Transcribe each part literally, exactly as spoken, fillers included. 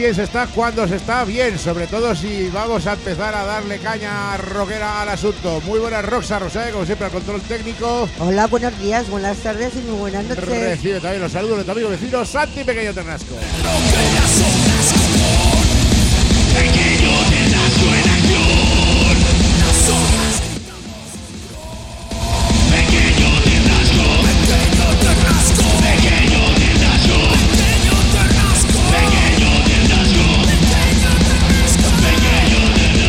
bien se está cuando se está bien, sobre todo si vamos a empezar a darle caña rockera al asunto. Muy buenas, Roxa Rosé, como siempre al control técnico. Hola, buenos días, buenas tardes y muy buenas noches. Recibe también los saludos de tu amigo vecino Santi Pequeño Ternasco. Pequeño Ternasco en acción. Pequeño Ternasco. Pequeño Ternasco. Pequeño Ternasco. Pequeño Ternasco. Pequeño Ternasco. Pequeño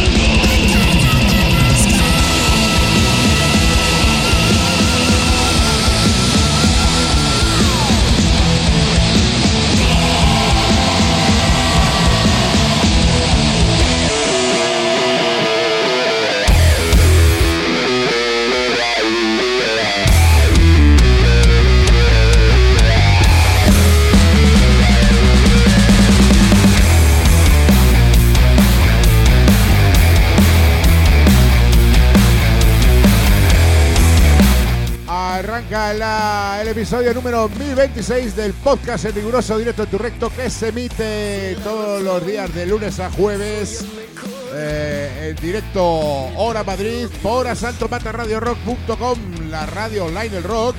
Arranca la, el episodio número mil veintiséis del podcast en riguroso directo en tu recto, que se emite todos los días de lunes a jueves eh, en directo hora Madrid por asalto mata radio rock punto com, la radio online del rock.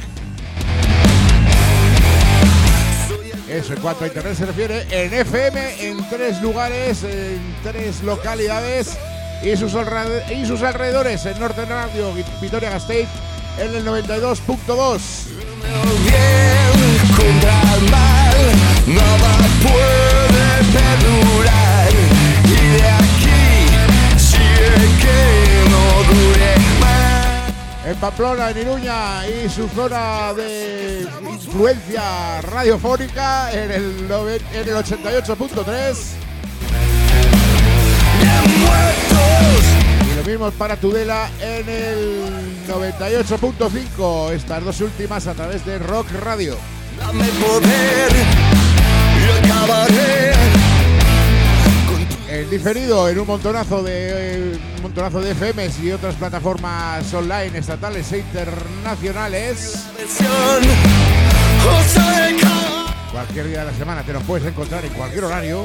Eso en cuanto a internet se refiere, en F M en tres lugares, en tres localidades y sus, alred- y sus alrededores, en Norte Radio Vitoria-Gasteiz en el noventa y dos punto dos. bien contra el mal, nada puede perdurar. Y de aquí sigue que no dure más. En Pamplona, en Iruña y su zona de influencia radiofónica en el, nove- en el ochenta y ocho punto tres. Bien muertos. Y lo mismo para Tudela en el noventa y ocho punto cinco. Estas dos últimas a través de Rock Radio. Dame poder y acabaré. En diferido en un montonazo de un montonazo de F Ms y otras plataformas online estatales e internacionales. Versión, osa de ca- Cualquier día de la semana te nos puedes encontrar en cualquier horario.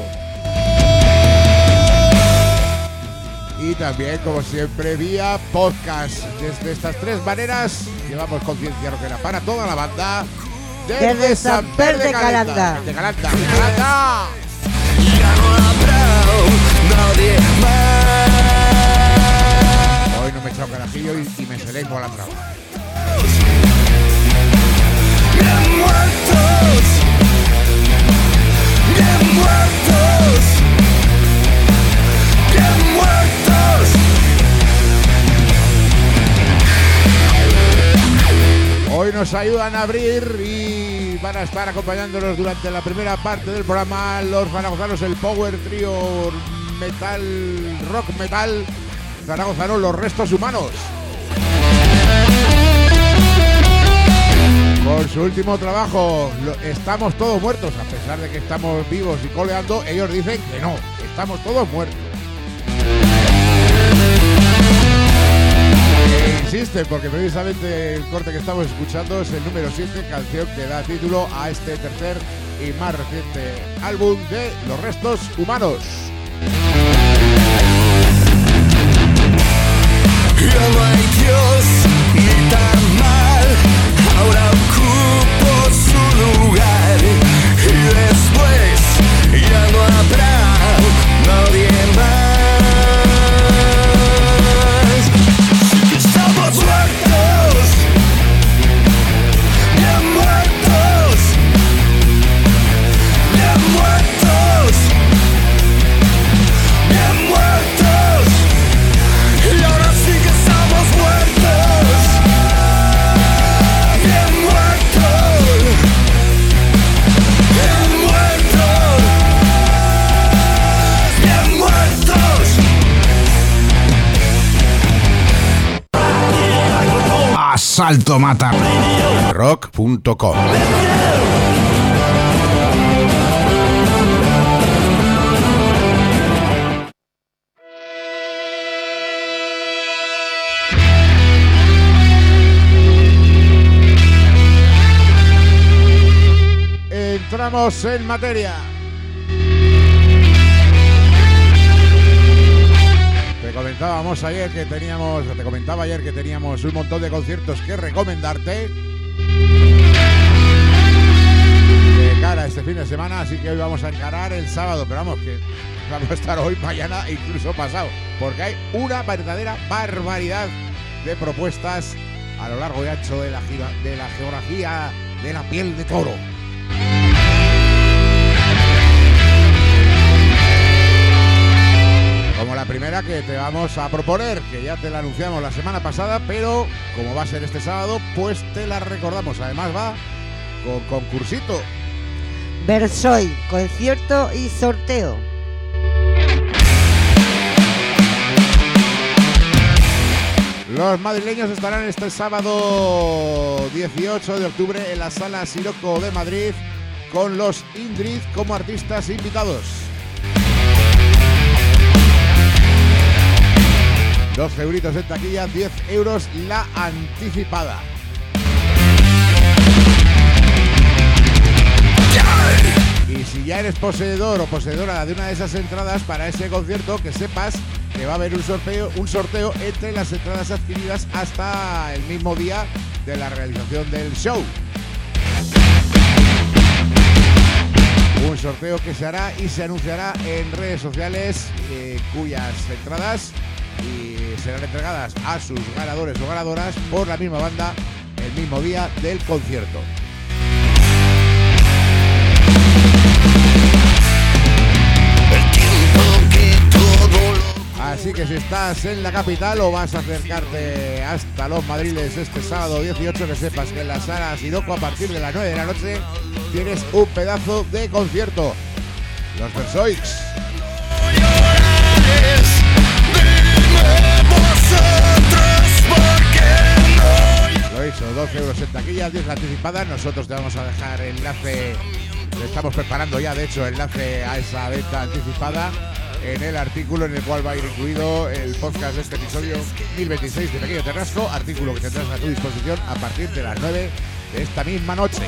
Y también, como siempre, vía podcast. Desde estas tres maneras llevamos conciencia rockera para toda la banda. Desde, Desde San Per de Calanda. De Calanda, de Calanda. Ya no habrá nadie más. Hoy no me he echado carajillo y, y me selengo a la traba. Bien muertos. Bien muertos. Bien muertos. Hoy nos ayudan a abrir y van a estar acompañándonos durante la primera parte del programa los zaragozanos, el Power Trio Metal, Rock Metal zaragozanos, Los Restos Humanos. Con su último trabajo, lo, Estamos Todos Muertos. A pesar de que estamos vivos y coleando, ellos dicen que no, estamos todos muertos. E insisten, porque precisamente el corte que estamos escuchando es el número siete, canción que da título a este tercer y más reciente álbum de Los Restos Humanos. Ya no hay Dios ni tan mal, ahora ocupo su lugar. Y después ya no habrá nadie más. Sí que estamos muertos, bien muertos, bien muertos, bien muertos. Y ahora sí que estamos muertos, bien muertos, bien muertos, bien muertos. Asalto Mata rock punto com. Entramos en materia. comentábamos ayer que teníamos, te comentaba ayer que teníamos un montón de conciertos que recomendarte de cara a este fin de semana, así que hoy vamos a encarar el sábado, pero vamos, que vamos a estar hoy, mañana e incluso pasado, porque hay una verdadera barbaridad de propuestas a lo largo y ancho de la, de la geografía de la piel de toro. Como la primera que te vamos a proponer, que ya te la anunciamos la semana pasada, pero como va a ser este sábado, pues te la recordamos. Además va con concursito. Versoy, concierto y sorteo. Los madrileños estarán este sábado dieciocho de octubre en la Sala Siroco de Madrid con los Indrid como artistas invitados. doce euritos en taquilla, diez euros la anticipada. Y si ya eres poseedor o poseedora de una de esas entradas para ese concierto, que sepas que va a haber un sorteo, un sorteo entre las entradas adquiridas hasta el mismo día de la realización del show. Un sorteo que se hará y se anunciará en redes sociales, eh, cuyas entradas y serán entregadas a sus ganadores o ganadoras por la misma banda el mismo día del concierto. Así que si estás en la capital o vas a acercarte hasta los Madriles este sábado dieciocho, que sepas que en la Sala Siroco a partir de las nueve de la noche tienes un pedazo de concierto. Los Versoix. Lo he dicho, doce euros en taquilla, diez anticipadas. Nosotros te vamos a dejar enlace, le estamos preparando ya de hecho enlace a esa venta anticipada en el artículo en el cual va a ir incluido el podcast de este episodio mil veintiséis de Pequeño Terrasco, artículo que tendrás a tu disposición a partir de las nueve de esta misma noche.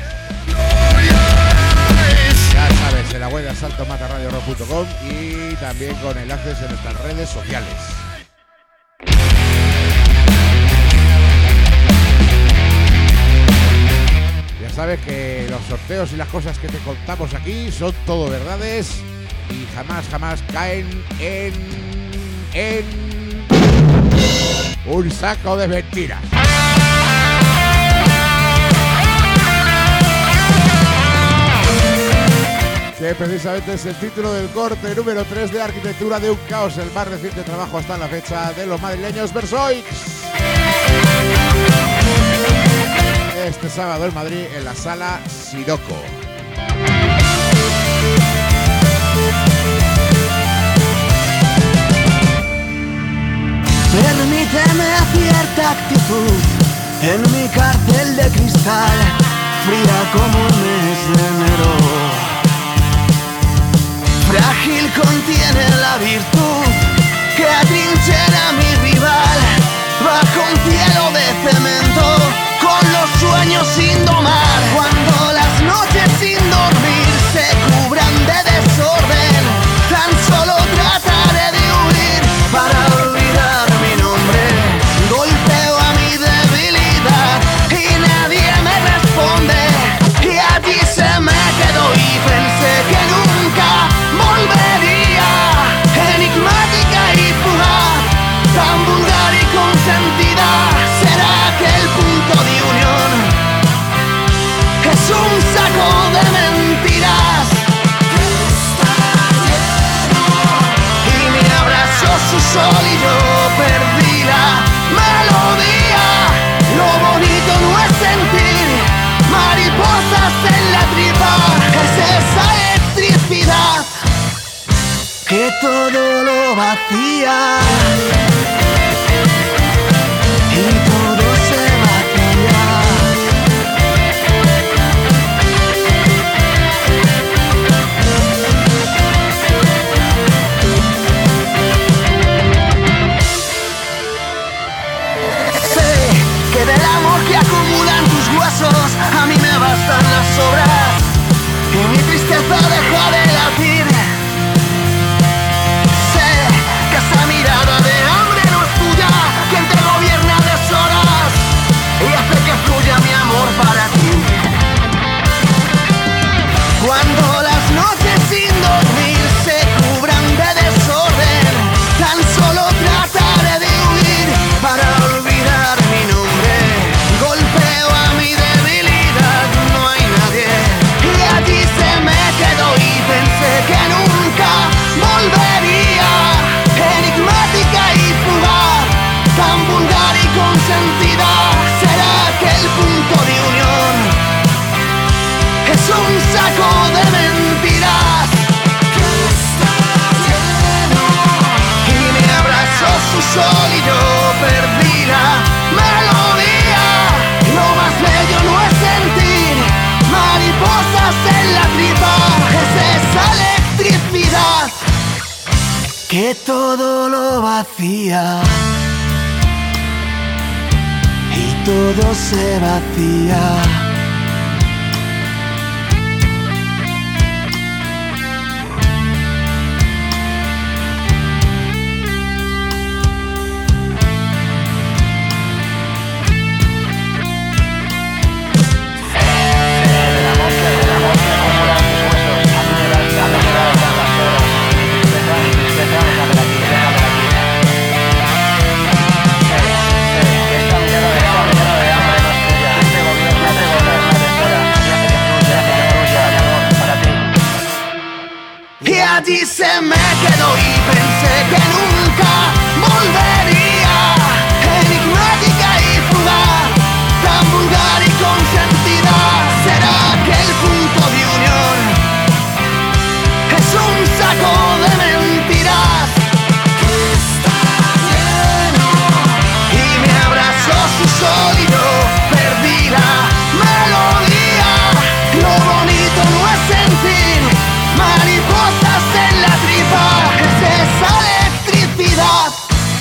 Ya sabes, en la web de asalto mata radio rock punto com y también con enlaces en nuestras redes sociales. Ya sabes que los sorteos y las cosas que te contamos aquí son todo verdades y jamás, jamás caen en, en un saco de mentiras. Que precisamente es el título del corte número tres de Arquitectura de un Caos, el más reciente trabajo hasta la fecha de los madrileños Versoix. Este sábado en Madrid en la Sala Siroco. Permíteme cierta actitud en mi cárcel de cristal, fría como el mes de enero. Frágil contiene la virtud que atrinchera a mi rival, bajo un cielo de cemento, con los sueños sin domar. Cuando las noches sin dormir se cubran de desorden, tan solo trataré de huir para olvidar mi nombre. Golpeo a mi debilidad y nadie me responde, y allí se me quedó y pensé que nunca volvería. Enigmática y fugaz, tan vulgar y consentida, será que el punto de unión es un saco de mentiras. Y me abrazó su sol y yo perdí la melodía. Lo bonito no es sentir mariposas en la tripa, es esa electricidad que todo lo vacía y todo se vacía. Sé que del amor que acumulan tus huesos a mí me bastan las sobras y mi tristeza deja de latir. Sé que esa mirada de sol y yo perdí la melodía. Lo más bello no es sentir mariposas en la tripa, es esa electricidad que todo lo vacía y todo se vacía. Allí se me quedó y pensé que nunca volvería. Enigmática y fugaz, tan vulgar y consentida. ¿Será que el punto de unión es un saco de mentiras que está lleno? Y me abrazó su sol y yo perdí la melodía. Lo bonito no es sentir mariposas en la tripa, es esa electricidad.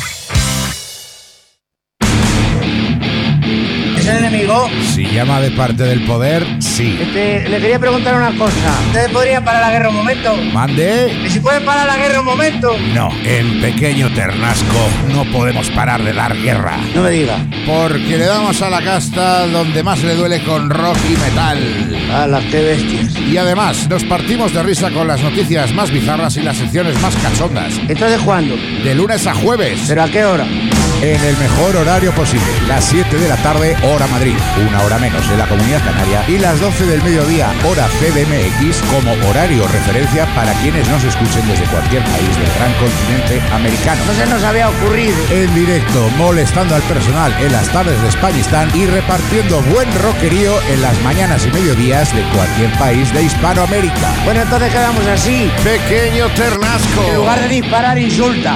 ¿Es el enemigo? Si llama de parte del poder, sí. Este, le quería preguntar una cosa. ¿Ustedes podrían parar la guerra un momento? ¿Mande? ¿Y si pueden parar la guerra un momento? No, en Pequeño Ternasco no podemos parar de dar guerra. No me diga. Porque le damos a la casta donde más le duele con rock y metal. ¡Hala, qué bestias! Y además, nos partimos de risa con las noticias más bizarras y las secciones más cachondas. ¿Entonces cuándo? De lunes a jueves. ¿Pero a qué hora? En el mejor horario posible. Las siete de la tarde, hora Madrid. Una hora menos en la Comunidad Canaria. Y las doce del mediodía, hora C D M X, como horario referencia para quienes nos escuchen desde cualquier país del gran continente americano. No se nos había ocurrido. En directo, molestando al personal en las tardes de Españistán y repartiendo buen rockerío en las mañanas y mediodías de cualquier país de Hispanoamérica. Bueno, entonces quedamos así. Pequeño Ternasco. En lugar de disparar, insulta.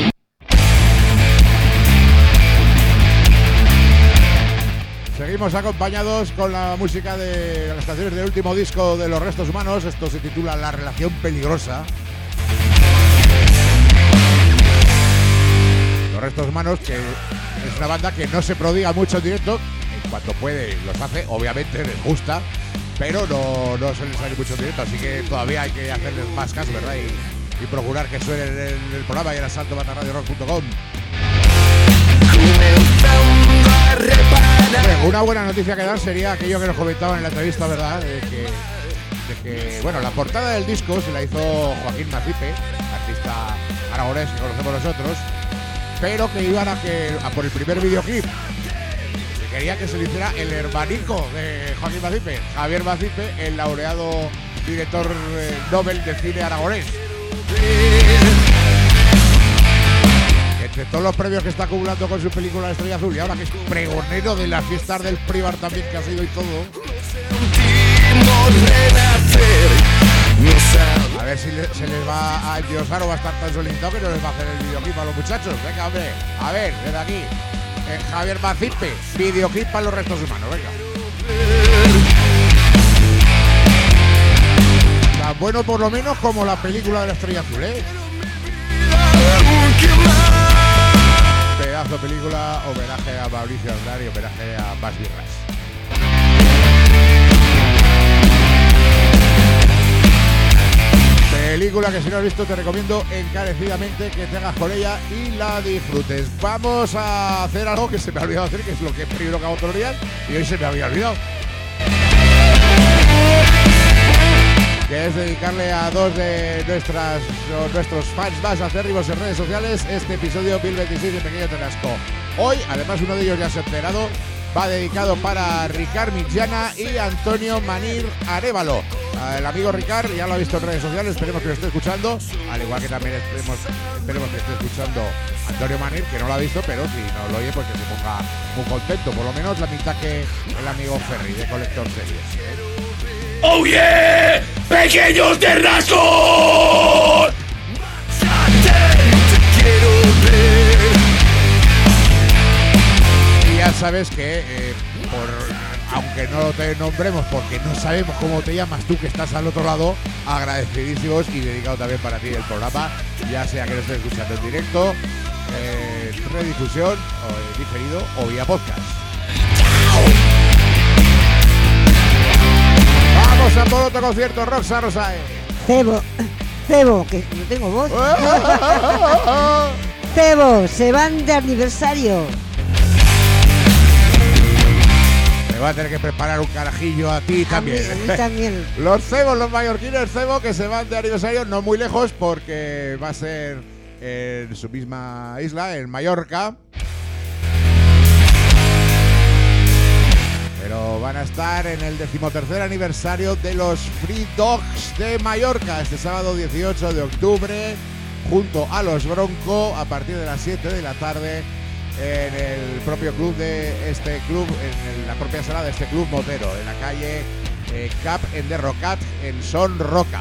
Seguimos acompañados con la música de las canciones del último disco de Los Restos Humanos. Esto se titula La Relación Peligrosa. Los Restos Humanos, que es una banda que no se prodiga mucho en directo. En cuanto puede los hace, obviamente les gusta, pero no, no suelen salir mucho en directo, así que todavía hay que hacerles más caso, ¿verdad? Y, y procurar que suene en el, el programa y en asalto banda radio rock punto com. Una buena noticia que dar sería aquello que nos comentaban en la entrevista, ¿verdad? De que, de que, bueno, la portada del disco se la hizo Joaquín Macipe, artista aragonés que conocemos nosotros, pero que iban a, que, a por el primer videoclip. Quería que se le hiciera el hermanico de Joaquín Macipe, Javier Macipe, el laureado director eh, Nobel de cine aragonés. Entre todos los premios que está acumulando con su película Estrella Azul y ahora que es pregonero de las fiestas del Privar también que ha sido y todo. A ver si le, se les va a endiosar o va a estar tan solicitado que no les va a hacer el videoclip a los muchachos. Venga, hombre, a ver, desde aquí. Eh, Javier Macipe, videoclip para Los Restos Humanos, venga. Tan bueno por lo menos como la película de la Estrella Azul, ¿eh? Pedazo de película, homenaje a Mauricio Aznar y homenaje a Más Birras. Película que si no has visto te recomiendo encarecidamente que te hagas con ella y la disfrutes. Vamos a hacer algo que se me ha olvidado hacer, que es lo que primero que hago todos los días y hoy se me había olvidado. Que es dedicarle a dos de nuestras o nuestros fans más acérrimos en redes sociales este episodio mil veintiséis de Pequeño Ternasco. Hoy, además, uno de ellos ya se ha enterado, va dedicado para Ricard Mitjana y Antonio Manir Arévalo. El amigo Ricard ya lo ha visto en redes sociales, esperemos que lo esté escuchando, al igual que también esperemos, esperemos que esté escuchando Antonio Manir, que no lo ha visto, pero si no lo oye, pues que se ponga muy contento, por lo menos la mitad que el amigo Ferry de Colector Series. ¡Oh yeah! ¡Pequeño Ternasco! Te quiero ver. sabes que, eh, por, aunque no te nombremos porque no sabemos cómo te llamas tú que estás al otro lado, agradecidísimos y dedicado también para ti el programa, ya sea que lo estés escuchando en directo, en eh, redifusión, o en diferido o vía podcast. Vamos a por otro concierto, Roxa Rosae. Cebo, Cebo, que no tengo voz. Cebo, se van de aniversario. Me va a tener que preparar un carajillo a ti también. A mí, a mí también. Los cebos, los mallorquines cebo que se van de aniversario no muy lejos porque va a ser en su misma isla, en Mallorca. Pero van a estar en el decimotercer aniversario de los Free Dogs de Mallorca este sábado dieciocho de octubre junto a los Bronco a partir de las siete de la tarde en el propio club de este club, en la propia sala de este club motero, en la calle eh, Cap en Derrocat, en Son Roca.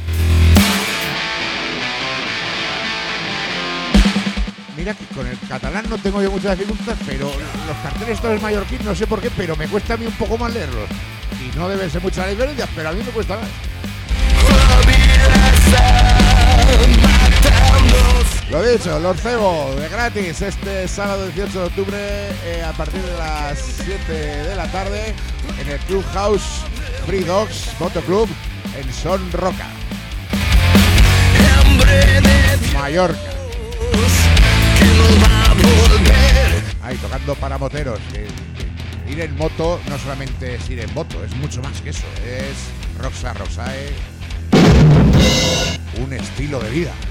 Mira que con el catalán no tengo yo muchas dificultades, pero los carteles estos del mallorquín no sé por qué, pero me cuesta a mí un poco más leerlos. Y no debe ser mucha la diferencia, pero a mí me cuesta más. Lo dicho, los cebo de gratis este sábado dieciocho de octubre eh, a partir de las siete de la tarde en el Club House Free Dogs Motoclub en Son Roca, Mallorca. Ahí tocando para moteros. Eh, eh, ir en moto no solamente es ir en moto, es mucho más que eso. Es Roxa Rosae, un estilo de vida.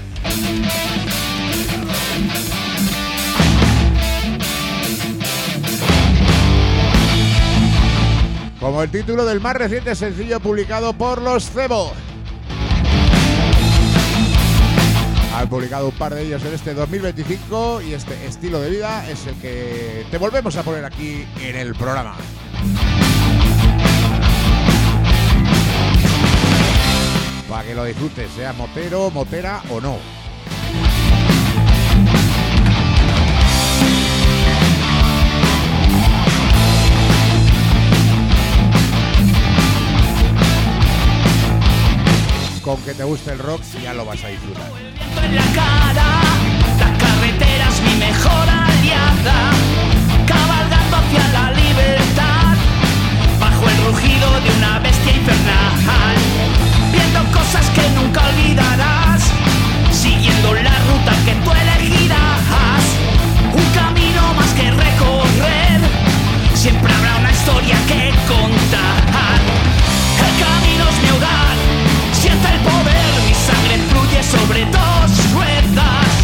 Como el título del más reciente sencillo publicado por los Cebo. Han publicado un par de ellos en este dos mil veinticinco y este estilo de vida es el que te volvemos a poner aquí en el programa. Para que lo disfrutes, sea motero, motera o no. Con que te guste el rock ya lo vas a disfrutar. En la cara, la carretera es mi mejor aliada, cabalgando hacia la libertad, bajo el rugido de una bestia infernal, viendo cosas que nunca olvidarás, siguiendo la ruta que tú elegirás, un camino más que recorrer, siempre habrá una historia que contar, el camino es mi hogar. Sienta el poder, mi sangre fluye sobre dos ruedas.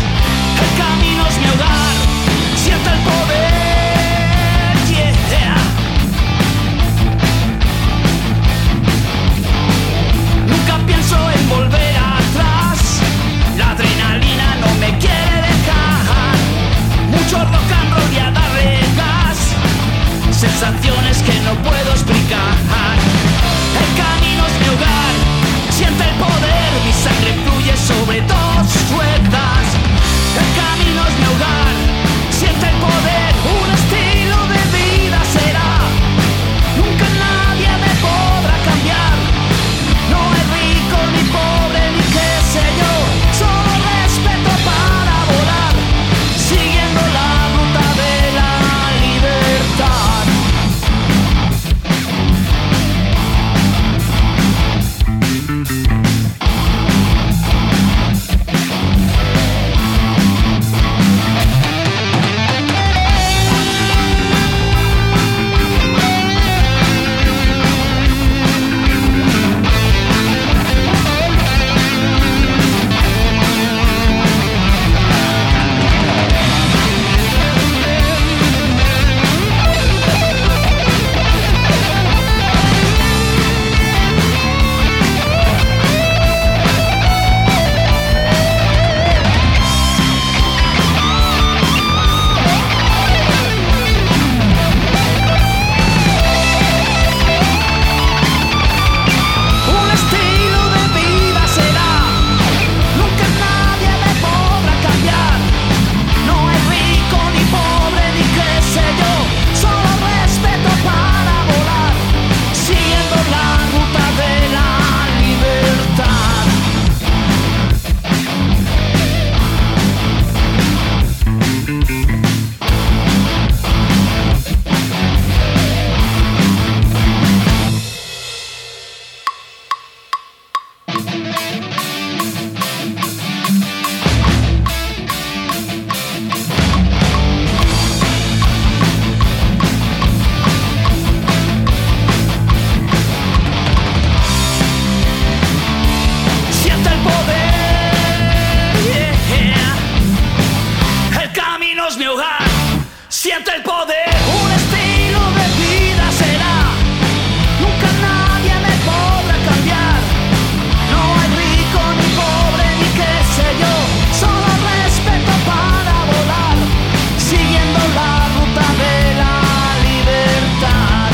es mi hogar. Siente el poder, un estilo de vida será. Nunca nadie me podrá cambiar. No hay rico ni pobre ni qué sé yo. Solo respeto para volar, siguiendo la ruta de la libertad.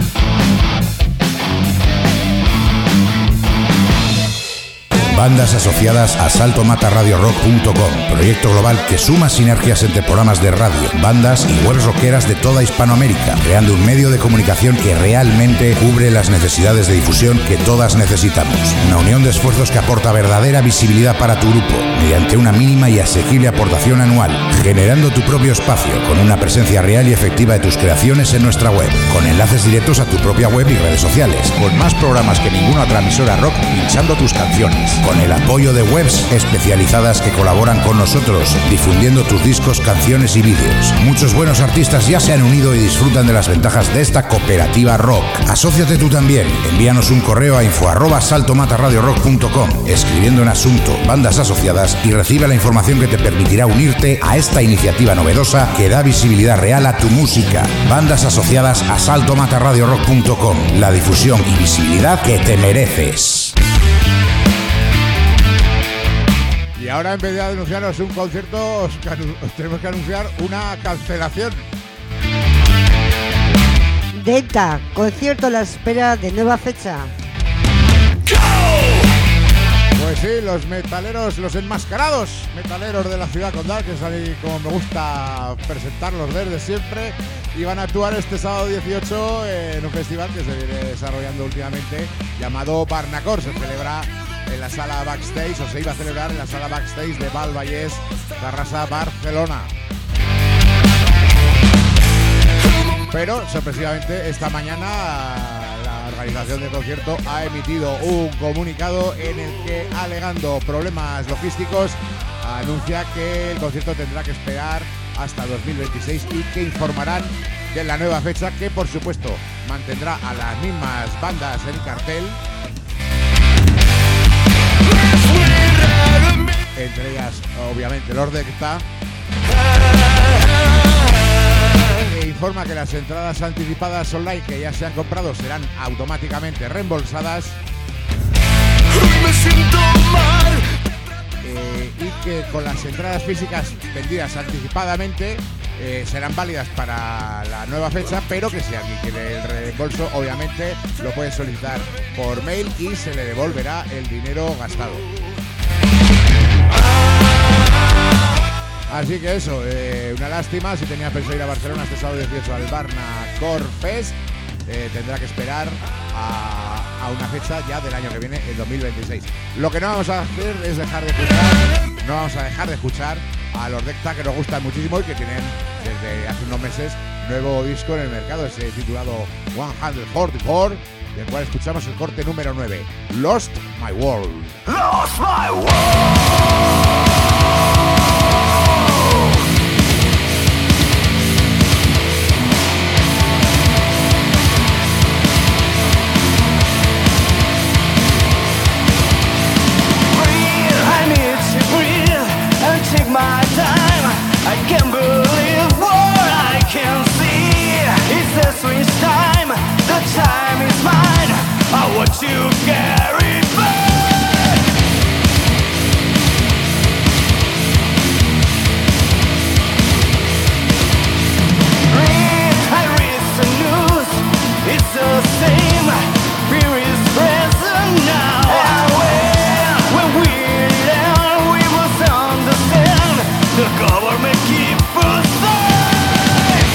Bandas asociadas a salto mata radio rock punto com, proyecto global que suma sinergias entre programas de radio, bandas y webs rockeras de toda Hispanoamérica, creando un medio de comunicación que realmente cubre las necesidades de difusión que todas necesitamos. Una unión de esfuerzos que aporta verdadera visibilidad para tu grupo, mediante una mínima y asequible aportación anual, generando tu propio espacio, con una presencia real y efectiva de tus creaciones en nuestra web, con enlaces directos a tu propia web y redes sociales, con más programas que ninguna otra emisora rock pinchando tus canciones, con el apoyo de webs especializadas que colaboran con nosotros, difundiendo tus discos, canciones y vídeos. Muchos buenos artistas ya se han unido y disfrutan de las ventajas de esta cooperativa rock. Asóciate tú también. Envíanos un correo a info arroba salto mata radio rock punto com, escribiendo en asunto bandas asociadas, y recibe la información que te permitirá unirte a esta iniciativa novedosa que da visibilidad real a tu música. Bandas asociadas a salto mata radio rock punto com, la difusión y visibilidad que te mereces. Y ahora, en vez de anunciaros un concierto, os, os tenemos que anunciar una cancelación. Delta, concierto a la espera de nueva fecha. Pues sí, los metaleros, los enmascarados metaleros de la ciudad condal, que es ahí como me gusta presentarlos desde siempre, y van a actuar este sábado dieciocho en un festival que se viene desarrollando últimamente llamado Barnacor. Se celebra en la sala backstage, o se iba a celebrar en la sala backstage de Val Vallès, Terrassa, Barcelona. Pero sorpresivamente esta mañana la organización del concierto ha emitido un comunicado en el que, alegando problemas logísticos, anuncia que el concierto tendrá que esperar hasta dos mil veintiséis y que informarán de la nueva fecha, que por supuesto mantendrá a las mismas bandas en cartel, entre ellas obviamente Lord Decta, que informa que las entradas anticipadas online que ya se han comprado serán automáticamente reembolsadas. Me siento mal. Eh, y que con las entradas físicas vendidas anticipadamente eh, serán válidas para la nueva fecha, pero que si alguien quiere el reembolso, obviamente lo puede solicitar por mail y se le devolverá el dinero gastado. Así que eso, eh, una lástima. Si tenía pensado ir a Barcelona este sábado dieciocho al Barnacor Fest, eh, tendrá que esperar a, a una fecha ya del año que viene, el dos mil veintiséis. Lo que no vamos a hacer es dejar de escuchar, no vamos a dejar de escuchar a los Decta, que nos gustan muchísimo y que tienen desde hace unos meses nuevo disco en el mercado, ese titulado ciento cuarenta y cuatro, del cual escuchamos el corte número nueve, Lost My World. Lost my world. Take my time, I can't believe what I can see. It's a switch time, the time is mine. I want to carry back. Read, I read the news, it's the same. Fear is present now. And when, when we're down, we must understand the government keep us safe.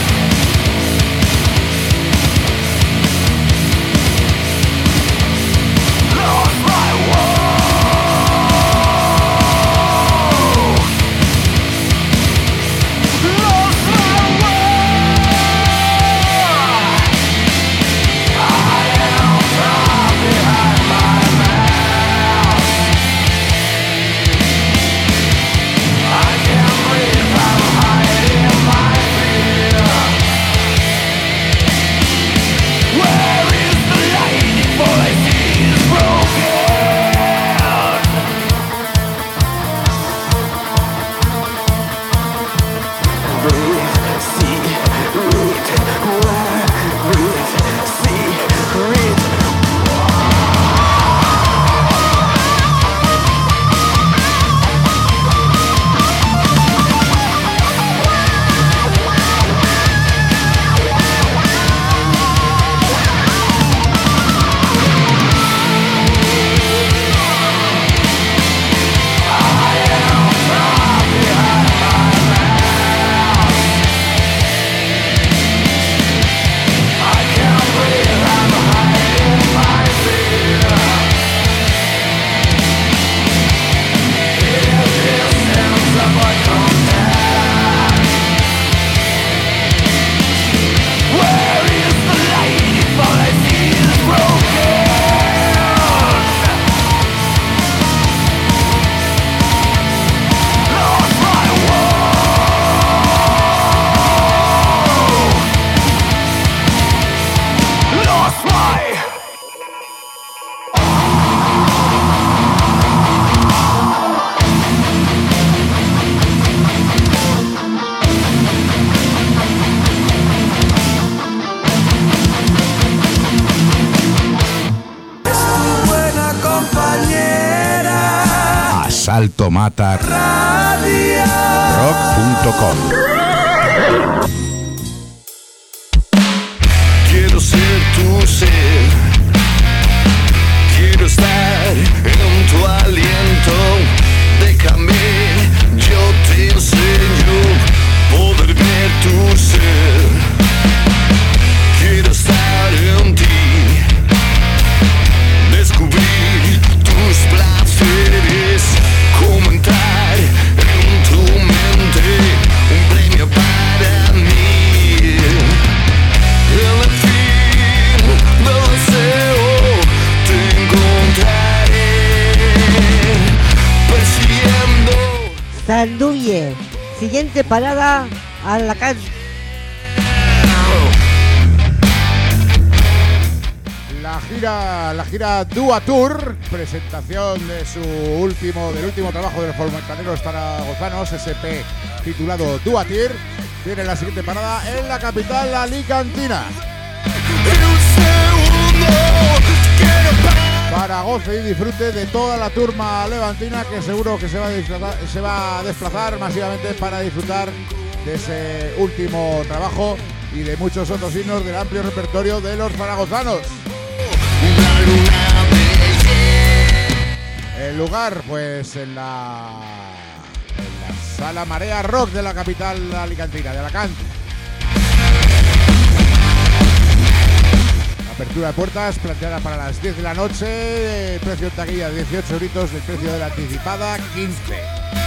salto mata rock punto com. Quiero ser tu ser, quiero estar en tu aliento. Déjame, yo te enseño poder ver tu ser. Quiero estar en ti, descubrir tus placeres, como entrar en tu mente, un premio para mí. En el fin del deseo te encontraré, persiguiendo. Sanduye. Siguiente parada, Alacant. La gira, la gira Dua Tour, presentación de su último, del último trabajo de los fontaneros zaragozanos, S P titulado Dua Tour, tiene la siguiente parada en la capital alicantina. Para goce y disfrute de toda la turma levantina, que seguro que se va a desplazar, se va a desplazar masivamente para disfrutar de ese último trabajo y de muchos otros himnos del amplio repertorio de los zaragozanos. El lugar, pues en la, en la Sala Marea Rock de la capital alicantina, de Alacant. Apertura de puertas planteada para las diez de la noche, precio en taquilla dieciocho euritos, el precio de la anticipada quince.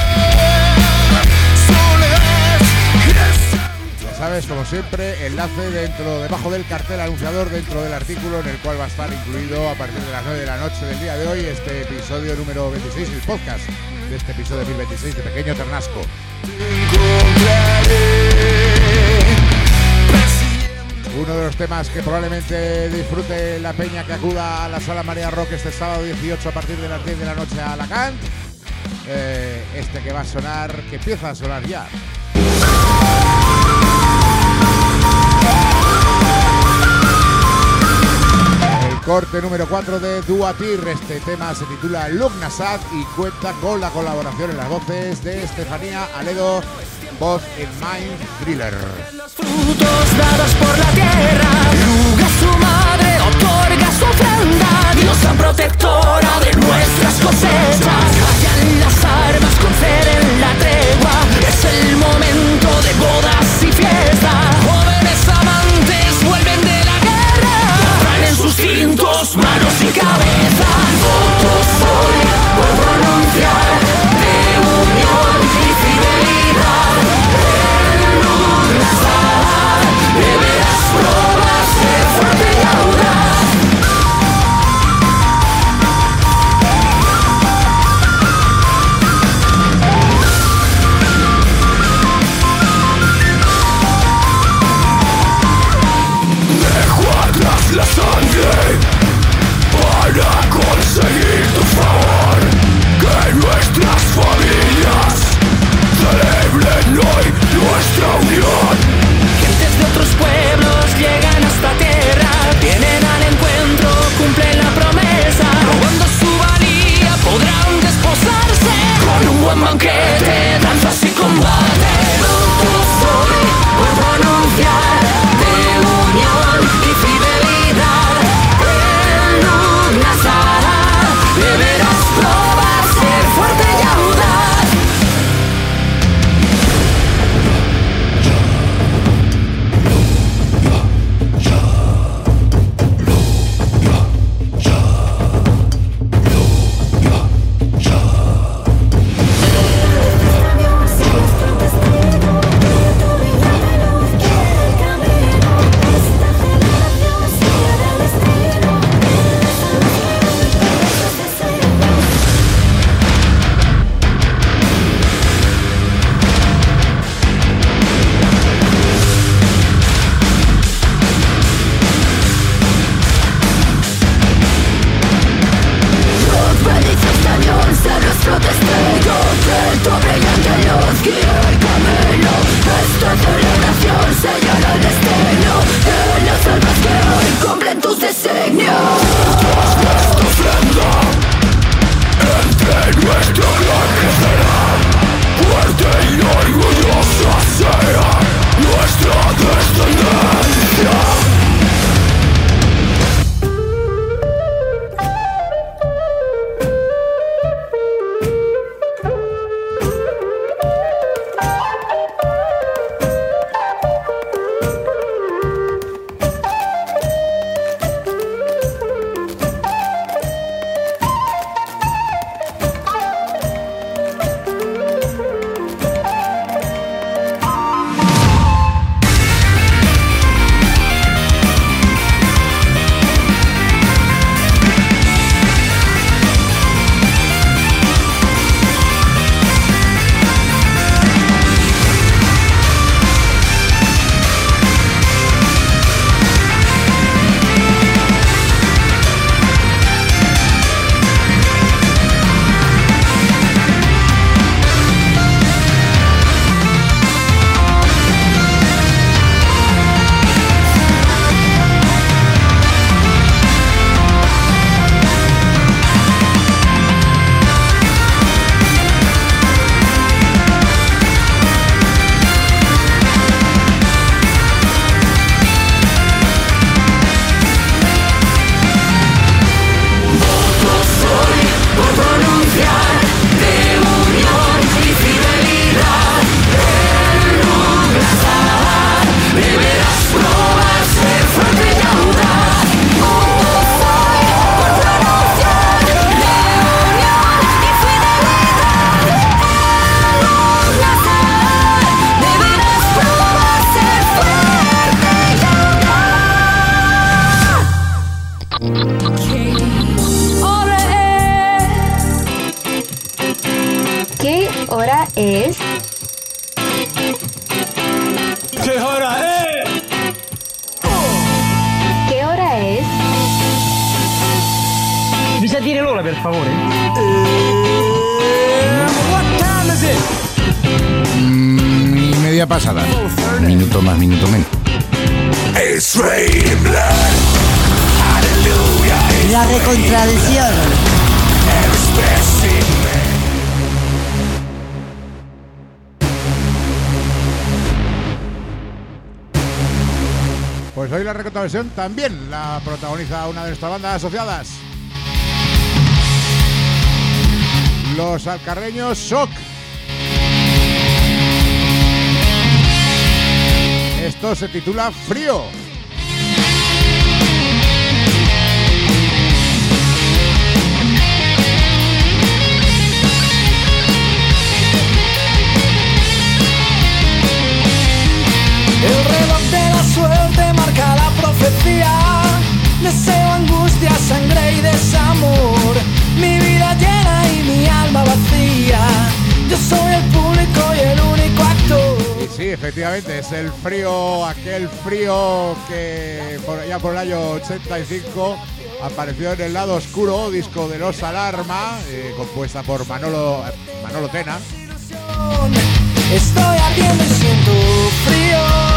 Ya sabes, como siempre, enlace dentro, debajo del cartel anunciador, dentro del artículo en el cual va a estar incluido a partir de las nueve de la noche del día de hoy este episodio número veintiséis, el podcast de este episodio mil veintiséis de Pequeño Ternasco. Uno de los temas que probablemente disfrute la peña que acuda a la Sala Marea Rock este sábado dieciocho a partir de las diez de la noche a Alacant. Eh, este que va a sonar, que empieza a sonar ya. El corte número cuatro de Dua Tour. Este tema se titula Look Nasat y cuenta con la colaboración en las voces de Estefanía Aledo, voz en Mind Thriller. Los frutos dados por la tierra, Luga su madre otorga su ofrenda, diosa protectora de nuestras cosechas. Callan las armas, conceden la tregua, es el momento de bodas y fiestas. Jóvenes amantes vuelven de la guerra, traen en sus cintos manos y cabezas. Votos hoy por pronunciar de unión y fidelidad. Deberás probar ser fuerte y audaz. Dejo atrás la sangre para conseguir tu favor. Que nuestras familias celebren hoy nuestra unión. Gentes de otros pueblos llegan a esta tierra, vienen al encuentro, cumplen la promesa. Robando su valía podrán desposarse con un buen banquete, danzas y combate. Pronto soy por pronunciar de unión y fidelidad. En una sala deberás probar ser fuerte y audaz. Entre nuestro gran deberás probar ser fuerte y audaz. Mundo soy por promoción de unión y fidelidad. En los azar deberás probar ser fuerte y audaz. ¿Qué hora es? ¿Qué hora es? ¿Qué hora es? Mi sentire l'ora, per favore. What time is it? Mm, y media pasada. Minuto más, minuto menos. It's raining blood. Hallelujah. La recontradición. Pues hoy la recontraversión también la protagoniza una de nuestras bandas asociadas. Los alcarreños Shock. Esto se titula Frío. El reloj de la suerte marca la profecía. Deseo, angustia, sangre y desamor. Mi vida llena y mi alma vacía. Yo soy el público y el único actor. Y sí, efectivamente, es el frío, aquel frío que por allá por el año ochenta y cinco apareció en el lado oscuro, disco de Los Alarma, eh, compuesta por Manolo, Manolo Tena. Estoy ardiendo y siento frío.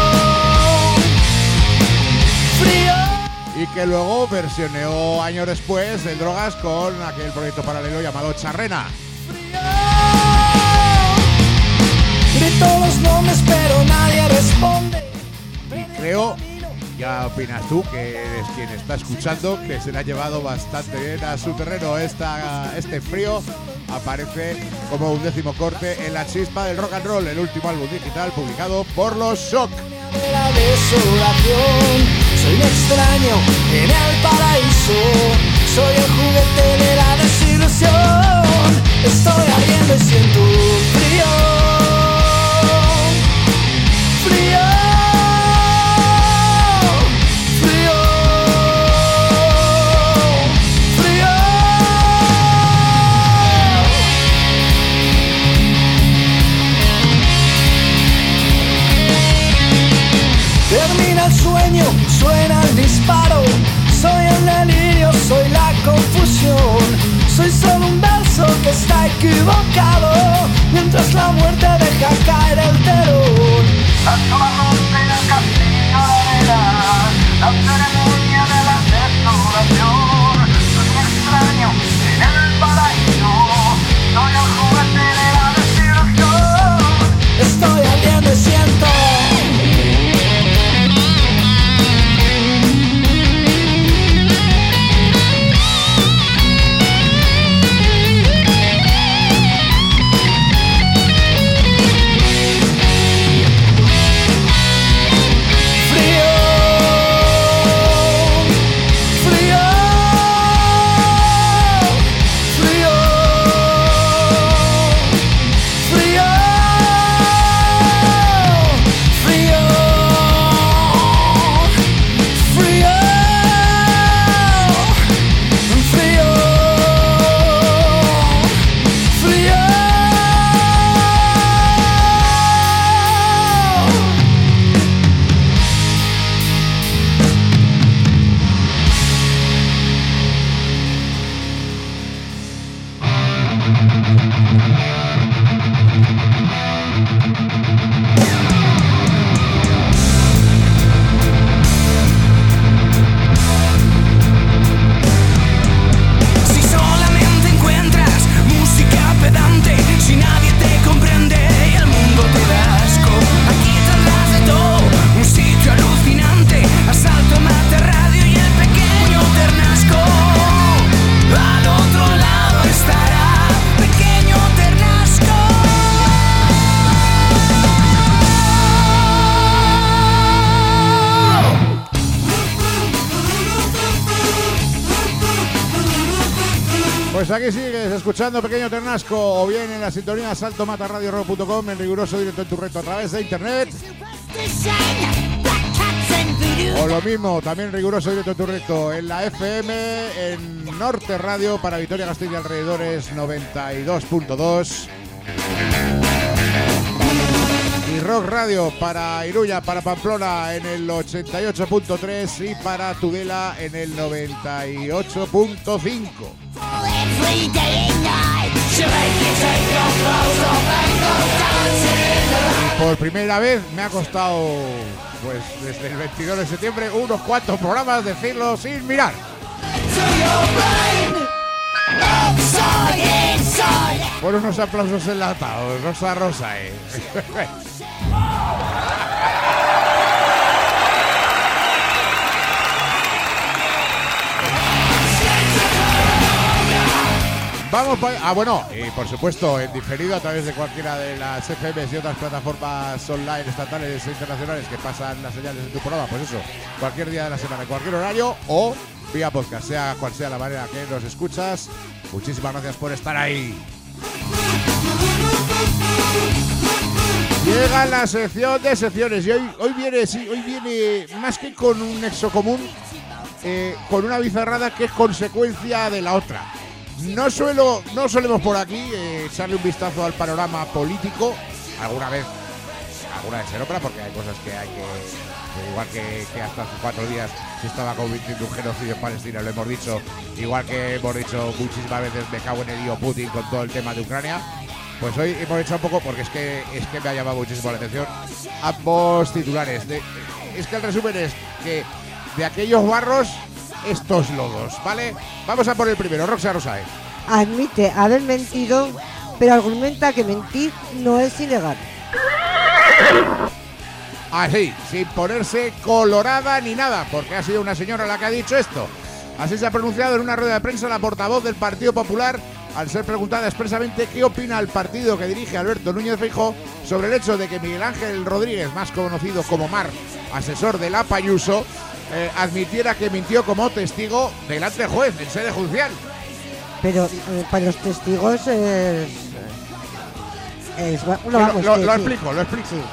Frío. Y que luego versioneó años después en Drogas con aquel proyecto paralelo llamado Charrena. Grito los nombres pero nadie responde. Y creo, ya opinas tú, que eres quien está escuchando, que se le ha llevado bastante bien a su terreno esta, este frío. Aparece como un décimo corte en La Chispa del Rock and Roll, el último álbum digital publicado por los Shock. La desolación. Soy un extraño en el paraíso. Soy el juguete de la desilusión. Estoy ardiendo y siento frío. Frío. Frío. Frío. Termina el sueño, suena el disparo. Soy el delirio, soy la confusión. Soy solo un verso que está equivocado, mientras la muerte deja caer el telón. Las hojas en el castillo de arena, la ceremonia de la desolación. Soy un extraño en el paraíso. Soy el juguete de la desilusión. Estoy ardiendo y siento. Pues aquí sigues escuchando Pequeño Ternasco o bien en la sintonía salto mata radio rock punto com en riguroso directo en tu recto a través de internet. O lo mismo, también riguroso directo en tu recto en la F M en Norte Radio para Vitoria, Gasteiz y alrededores noventa y dos punto dos. Y Rock Radio para Iruña, para Pamplona en el ochenta y ocho punto tres y para Tudela en el noventa y ocho punto cinco. Y por primera vez me ha costado, pues desde el veintidós de septiembre, unos cuantos programas decirlo sin mirar. Por unos aplausos enlatados, Rosa Rosa, eh. Vamos para... Ah, bueno, y por supuesto, en diferido a través de cualquiera de las F Ms y otras plataformas online, estatales e internacionales que pasan las señales de tu programa, pues eso, cualquier día de la semana, en cualquier horario o vía podcast, sea cual sea la manera que nos escuchas. Muchísimas gracias por estar ahí. Llega la sección de secciones y hoy, hoy viene, sí, hoy viene más que con un nexo común, eh, con una bizarrada que es consecuencia de la otra. No suelo, no solemos por aquí eh, echarle un vistazo al panorama político, alguna vez, alguna vez se nombra porque hay cosas que hay que, igual que, que hasta hace cuatro días se estaba cometiendo un genocidio en Palestina, lo hemos dicho, igual que hemos dicho muchísimas veces me cago en el lío Putin con todo el tema de Ucrania, pues hoy hemos hecho un poco, porque es que, es que me ha llamado muchísimo la atención ambos titulares. De, es que el resumen es que de aquellos barros, estos lodos, ¿vale? Vamos a por el primero, Roxa Rosae. Admite haber mentido, pero argumenta que mentir no es ilegal. Así, sin ponerse colorada ni nada, porque ha sido una señora la que ha dicho esto. Así se ha pronunciado en una rueda de prensa la portavoz del Partido Popular, al ser preguntada expresamente qué opina el partido que dirige Alberto Núñez Feijóo sobre el hecho de que Miguel Ángel Rodríguez, más conocido como Mar, asesor de la Payuso, eh, admitiera que mintió como testigo delante del juez en sede judicial. Pero eh, para los testigos es... es bueno, vamos, lo, lo, que, lo sí. explico, lo explico. Sí.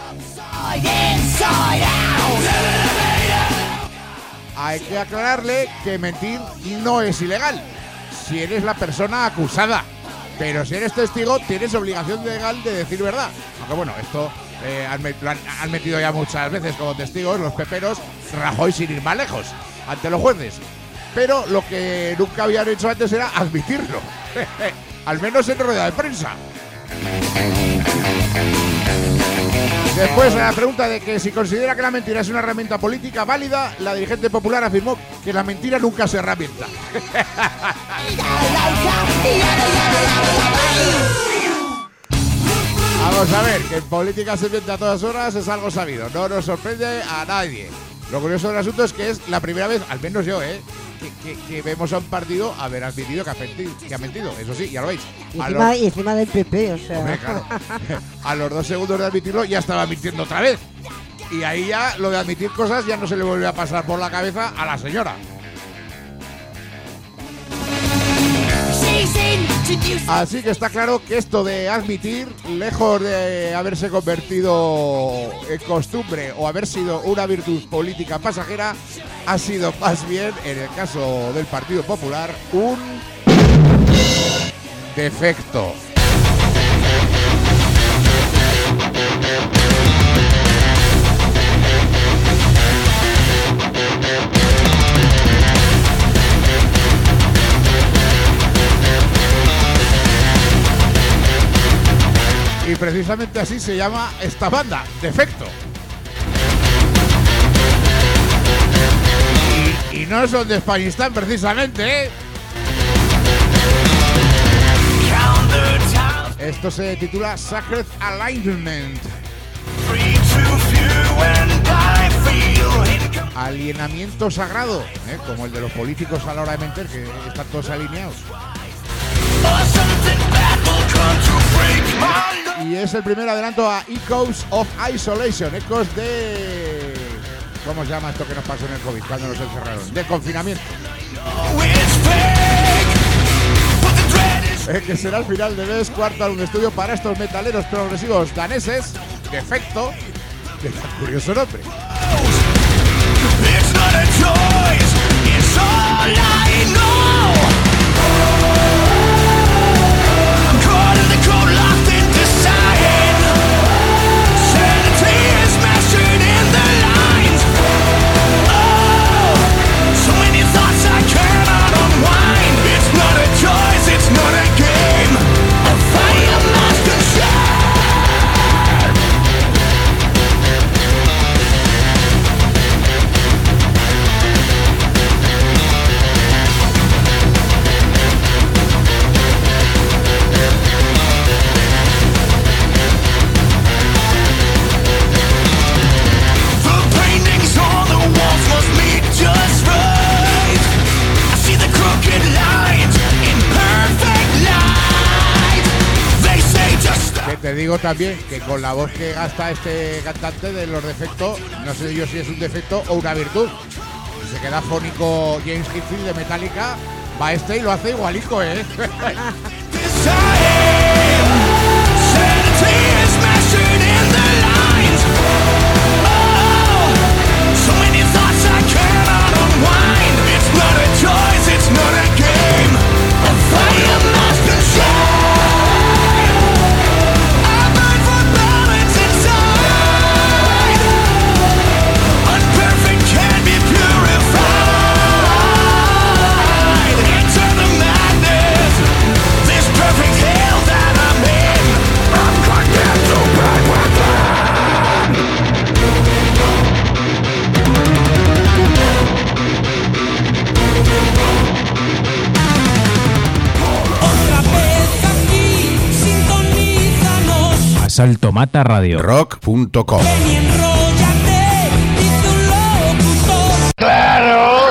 Hay que aclararle que mentir no es ilegal si eres la persona acusada, pero si eres testigo tienes obligación legal de decir verdad. Aunque bueno, esto eh, han, lo han, han metido ya muchas veces como testigos los peperos, Rajoy sin ir más lejos, ante los jueces. Pero lo que nunca habían hecho antes era admitirlo, al menos en rueda de prensa. Después, a la pregunta de que si considera que la mentira es una herramienta política válida, la dirigente popular afirmó que la mentira nunca es herramienta. Vamos a ver, que en política se miente a todas horas es algo sabido, no nos sorprende a nadie. Lo curioso del asunto es que es la primera vez, al menos yo, eh, que, que, que vemos a un partido haber admitido que ha mentido, que ha mentido. Eso sí, ya lo veis. Y encima, los... y encima del P P, o sea. Hombre, claro. A los dos segundos de admitirlo ya estaba mintiendo otra vez. Y ahí ya lo de admitir cosas ya no se le vuelve a pasar por la cabeza a la señora. Así que está claro que esto de admitir, lejos de haberse convertido en costumbre o haber sido una virtud política pasajera, ha sido más bien, en el caso del Partido Popular, un defecto. Y precisamente así se llama esta banda, Defecto. Y, y no son de Españistán precisamente, ¿eh? Esto se titula Sacred Alignment. Alienamiento sagrado, ¿eh? Como el de los políticos a la hora de mentir, que están todos alineados. Y es el primer adelanto a Echoes of Isolation, ecos de... ¿Cómo se llama esto que nos pasó en el COVID cuando nos encerraron? De confinamiento. eh, que será el final de mes, cuarto álbum de estudio para estos metaleros progresivos daneses, Defecto, que tan curioso nombre. It's not a choice, it's all I know. I'm caught in the cold, lost in deciding. Sanity is measured in the lines. Oh, so many thoughts I cannot unwind. It's not a choice, it's not a game. A fire must consume. Te digo también que con la voz que gasta este cantante de los defectos, no sé yo si es un defecto o una virtud. Si se queda fónico James Hetfield de Metallica, va este y lo hace igualico, ¿eh? Salto Mata Radio rock punto com. ¡Claro!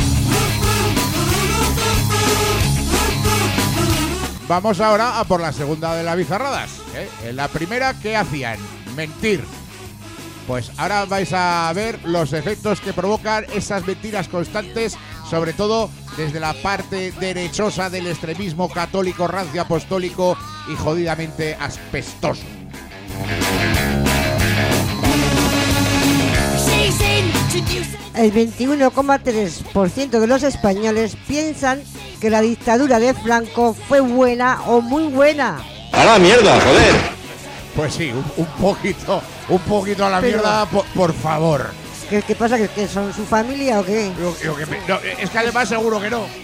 Vamos ahora a por la segunda de las bizarradas, ¿eh? En la primera, ¿qué hacían? Mentir. Pues ahora vais a ver los efectos que provocan esas mentiras constantes, sobre todo desde la parte derechosa del extremismo católico, rancio apostólico y jodidamente aspestoso. El veintiuno coma tres por ciento de los españoles piensan que la dictadura de Franco fue buena o muy buena. ¡A la mierda, joder! Pues sí, un, un poquito, un poquito a la Pero, mierda, por, por favor. ¿Qué, qué pasa? ¿Que, que son su familia o qué? Yo, yo que me, no, es que además seguro que no.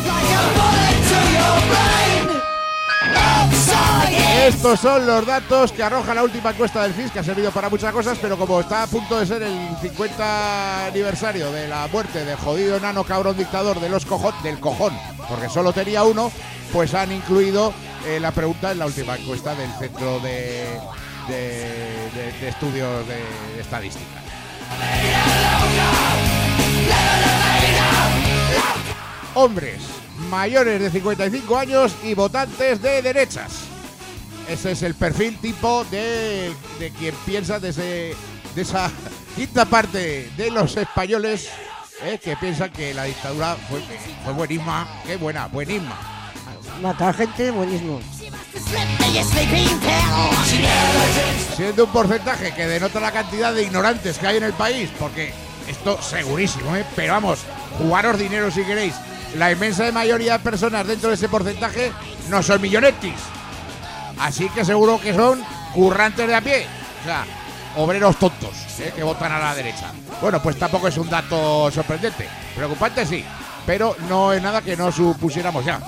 Estos son los datos que arroja la última encuesta del C I S, que ha servido para muchas cosas, pero como está a punto de ser el cincuenta aniversario de la muerte del jodido enano cabrón dictador de los cojón, del cojón, porque solo tenía uno, pues han incluido eh, la pregunta en la última encuesta del Centro de, de, de, de Estudios de, de Estadística. Hombres mayores de cincuenta y cinco años y votantes de derechas. Ese es el perfil tipo de, de quien piensa desde de esa quinta parte de los españoles, eh, que piensan que la dictadura fue, fue buenísima. Qué buena, buenísima. Matar gente, buenísimo. Siendo un porcentaje que denota la cantidad de ignorantes que hay en el país, porque esto segurísimo, ¿eh? Pero vamos, jugaros dinero si queréis. La inmensa mayoría de personas dentro de ese porcentaje no son millonetis. Así que seguro que son currantes de a pie. O sea, obreros tontos, ¿eh? Que votan a la derecha. Bueno, pues tampoco es un dato sorprendente. Preocupante sí, pero no es nada que no supusiéramos ya.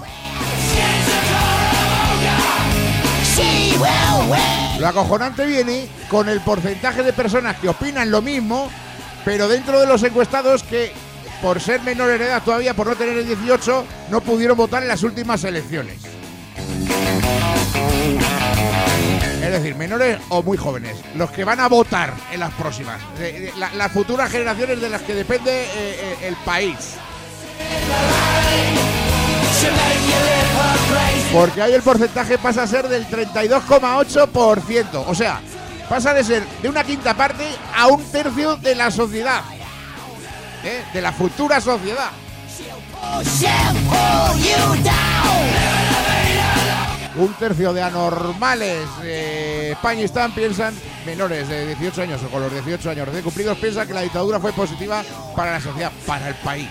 Lo acojonante viene con el porcentaje de personas que opinan lo mismo, pero dentro de los encuestados que, por ser menores de edad todavía, por no tener el dieciocho, no pudieron votar en las últimas elecciones. Es decir, menores o muy jóvenes, los que van a votar en las próximas, la, las futuras generaciones de las que depende eh, el país. Porque ahí el porcentaje pasa a ser del treinta y dos coma ocho por ciento. O sea, pasa de ser de una quinta parte a un tercio de la sociedad, ¿eh? De la futura sociedad. Un tercio de anormales de España están piensan, menores de dieciocho años o con los dieciocho años recién cumplidos, piensan que la dictadura fue positiva para la sociedad, para el país.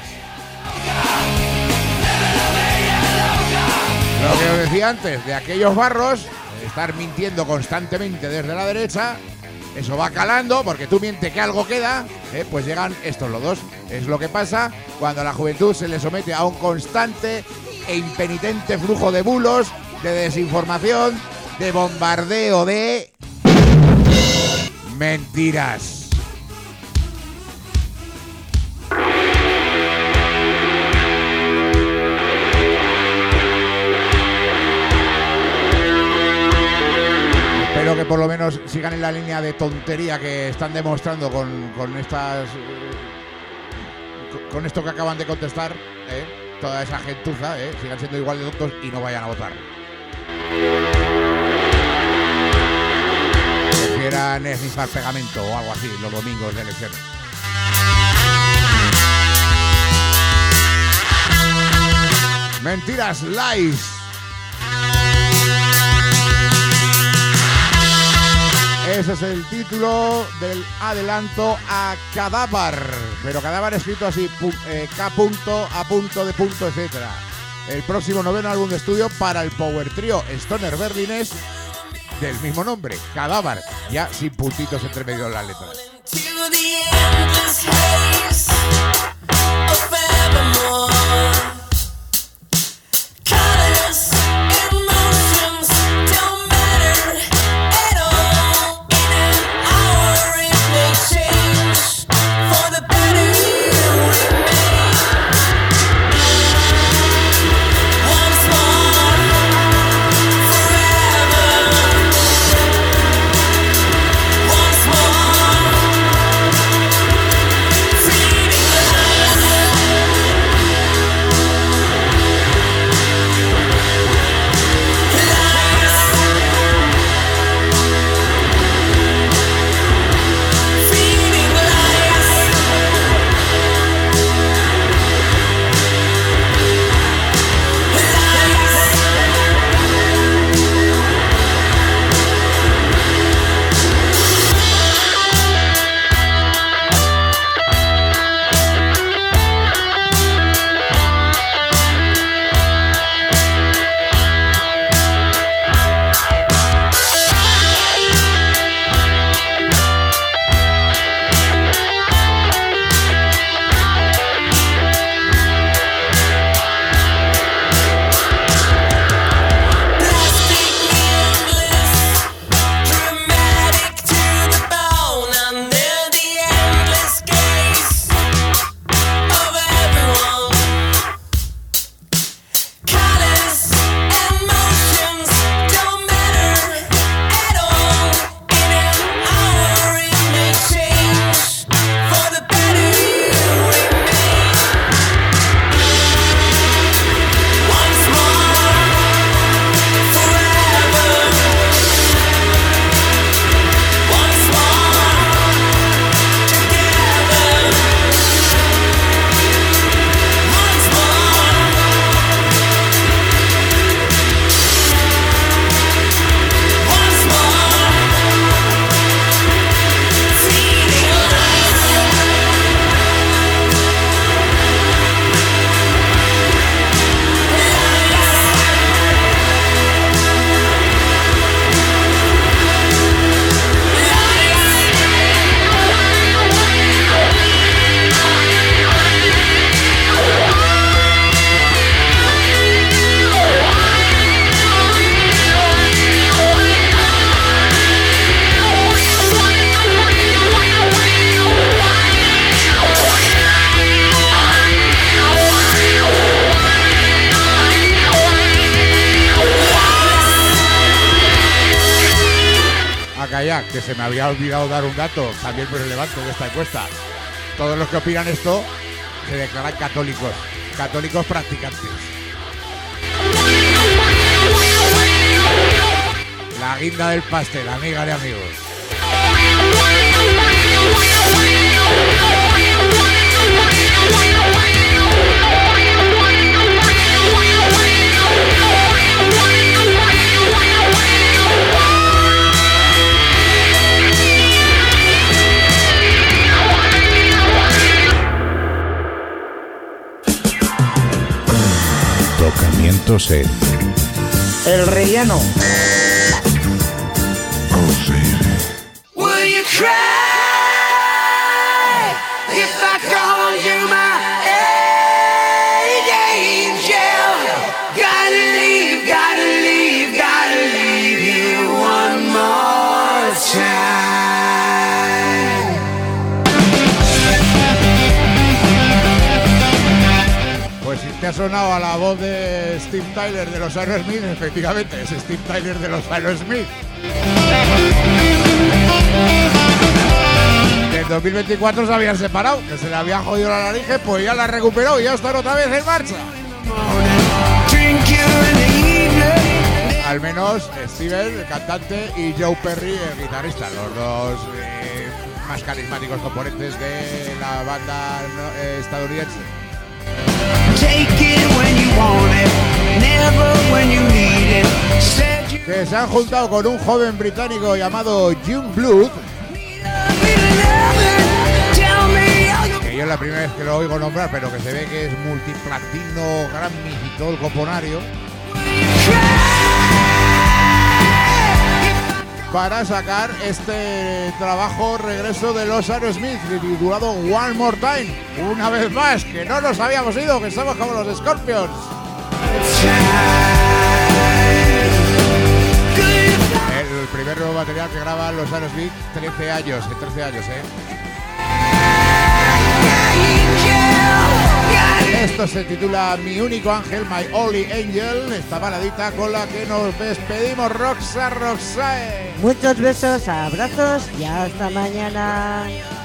Lo que os decía antes, de aquellos barros, de estar mintiendo constantemente desde la derecha, eso va calando, porque tú mientes que algo queda, ¿eh? Pues llegan estos lodos. Es lo que pasa cuando a la juventud se le somete a un constante e impenitente flujo de bulos, de desinformación, de bombardeo de mentiras. Espero que por lo menos sigan en la línea de tontería que están demostrando con, con estas con esto que acaban de contestar, ¿eh? Toda esa gentuza, ¿eh? Sigan siendo igual de tontos y no vayan a votar. Prefieran esnifar pegamento o algo así los domingos de elecciones. Mentiras, lies. Ese es el título del adelanto a Cadáver, pero Cadáver escrito así, eh, K punto, A punto, de punto, etcétera. El próximo noveno álbum de estudio para el power trio stoner berlinés del mismo nombre, Cadáver, ya sin puntitos entre medio de las letras. Que se me había olvidado dar un dato también muy relevante de esta encuesta. Todos los que opinan esto se declaran católicos, católicos practicantes. La guinda del pastel, amigas y amigos. lanzamientos en El Rellano. Will you cry if I call you my angel? Gotta leave, gotta leave, gotta leave you one more time. Pues si te ha sonado a la voz de Steve Tyler de los Aerosmith, efectivamente, es Steve Tyler de los Aerosmith. Que en dos mil veinticuatro se habían separado, que se le había jodido la laringe, pues ya la recuperó y ya están otra vez en marcha. Al menos Steven, el cantante, y Joe Perry, el guitarrista, los dos eh, más carismáticos componentes de la banda eh, estadounidense. Que se han juntado con un joven británico llamado Youngblood, que yo es la primera vez que lo oigo nombrar, pero que se ve que es multiplatino, Grammy y todo el coponario, para sacar este trabajo regreso de los Aerosmith titulado One More Time, una vez más, que no nos habíamos ido, que somos como los Scorpions. El primer nuevo material que graban los Aerosmith, trece años, en trece años, eh. Esto se titula Mi único ángel, My Only Angel, esta baladita con la que nos despedimos, Roxa Roxae. Muchos besos, abrazos y hasta mañana.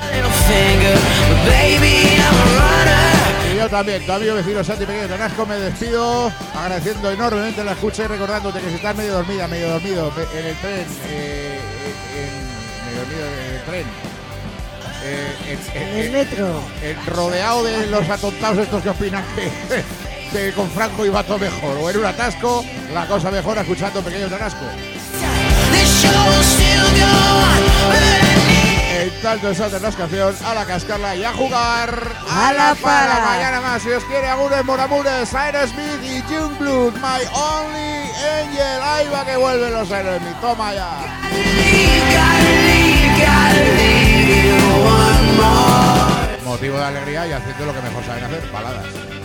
Y yo también, tu amigo vecino Santi Pequeño Tanasco, me despido agradeciendo enormemente la escucha y recordándote que si estás medio dormida, medio dormido en el tren, eh, en, medio dormido en el tren, eh, en, en, En el metro. en, rodeado de los atontados estos que opinan que, que con Franco iba todo mejor, o en un atasco, la cosa mejora escuchando Pequeño Tanasco. En tanto esa canción, a la cascarla y a jugar A la para. Mañana más, si os quiere, Agures Moramures, Aerosmith y Youngblood, My Only Angel. Ahí va que vuelven los Aerosmith, toma ya. Motivo de alegría y haciendo lo que mejor saben hacer, baladas.